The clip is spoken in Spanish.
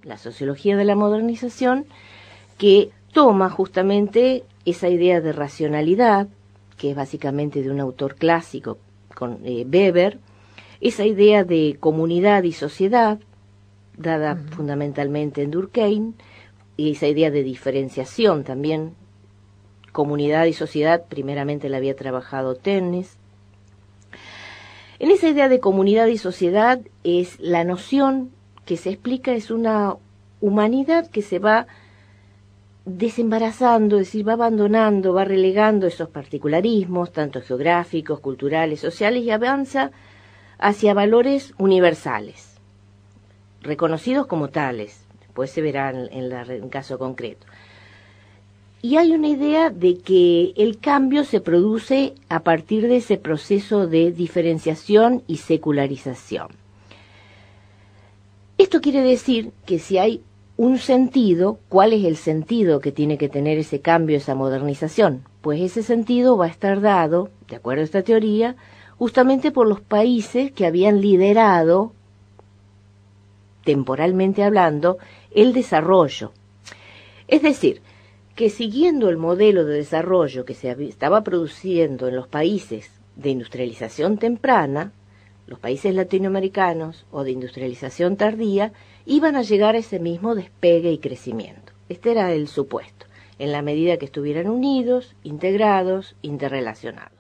la sociología de la modernización, que toma justamente esa idea de racionalidad, que es básicamente de un autor clásico, con Weber, esa idea de comunidad y sociedad, dada fundamentalmente en Durkheim, y esa idea de diferenciación también, comunidad y sociedad, primeramente la había trabajado Tönnies. En esa idea de comunidad y sociedad es la noción que se explica, es una humanidad que se va desembarazando, es decir, va abandonando, va relegando esos particularismos, tanto geográficos, culturales, sociales, y avanza hacia valores universales, reconocidos como tales. Después se verá en el caso concreto. Y hay una idea de que el cambio se produce a partir de ese proceso de diferenciación y secularización. Esto quiere decir que si hay un sentido, ¿cuál es el sentido que tiene que tener ese cambio, esa modernización? Pues ese sentido va a estar dado, de acuerdo a esta teoría, justamente por los países que habían liderado, temporalmente hablando, el desarrollo. Es decir, que siguiendo el modelo de desarrollo que se estaba produciendo en los países de industrialización temprana, los países latinoamericanos o de industrialización tardía, iban a llegar a ese mismo despegue y crecimiento. Este era el supuesto, en la medida que estuvieran unidos, integrados, interrelacionados.